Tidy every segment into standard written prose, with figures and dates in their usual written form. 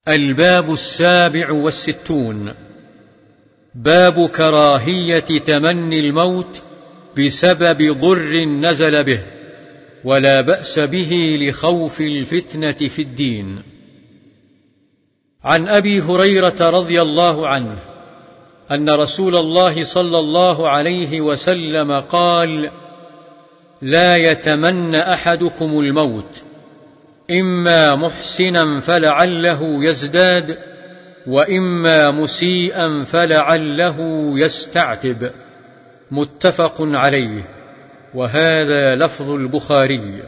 الباب 67. باب كراهية تمني الموت بسبب ضر نزل به، ولا بأس به لخوف الفتنة في الدين. عن أبي هريرة رضي الله عنه أن رسول الله صلى الله عليه وسلم قال: لا يتمنى أحدكم الموت، إما محسنا فلعله يزداد، وإما مسيئا فلعله يستعتب. متفق عليه، وهذا لفظ البخاري.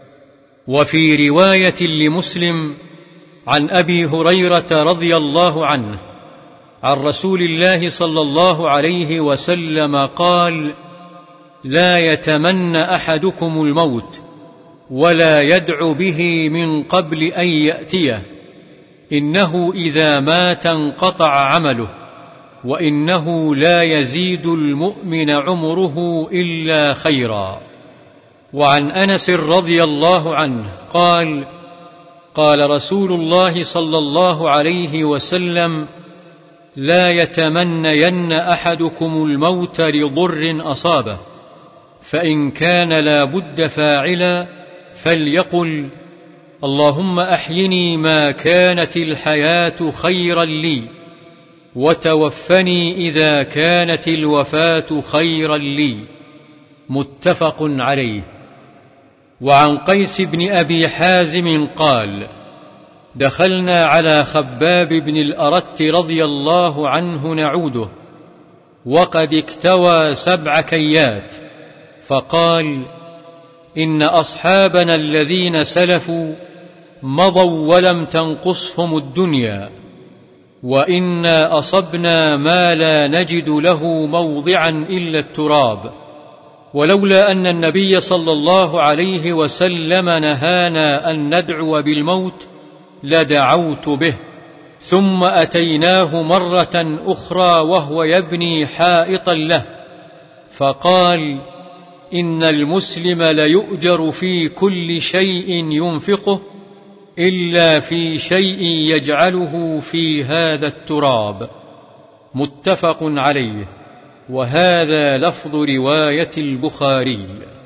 وفي رواية لمسلم عن أبي هريرة رضي الله عنه عن رسول الله صلى الله عليه وسلم قال: لا يتمنى أحدكم الموت ولا يدع به من قبل أن يأتيه، إنه إذا مات انقطع عمله، وإنه لا يزيد المؤمن عمره إلا خيرا. وعن أنس رضي الله عنه قال: قال رسول الله صلى الله عليه وسلم: لا يتمنين أحدكم الموت لضر أصابه، فإن كان لا بد فاعلا فليقل: اللهم أحيني ما كانت الحياة خيرا لي، وتوفني إذا كانت الوفاة خيرا لي. متفق عليه. وعن قيس بن أبي حازم قال: دخلنا على خباب بن الأرت رضي الله عنه نعوده، وقد اكتوى 7 كيات، فقال: إن أصحابنا الذين سلفوا مضوا ولم تنقصهم الدنيا، وإنا أصبنا ما لا نجد له موضعا إلا التراب، ولولا أن النبي صلى الله عليه وسلم نهانا أن ندعو بالموت لدعوت به. ثم أتيناه مرة أخرى وهو يبني حائطا له، فقال: إن المسلم ليؤجر في كل شيء ينفقه إلا في شيء يجعله في هذا التراب. متفق عليه، وهذا لفظ رواية البخاري.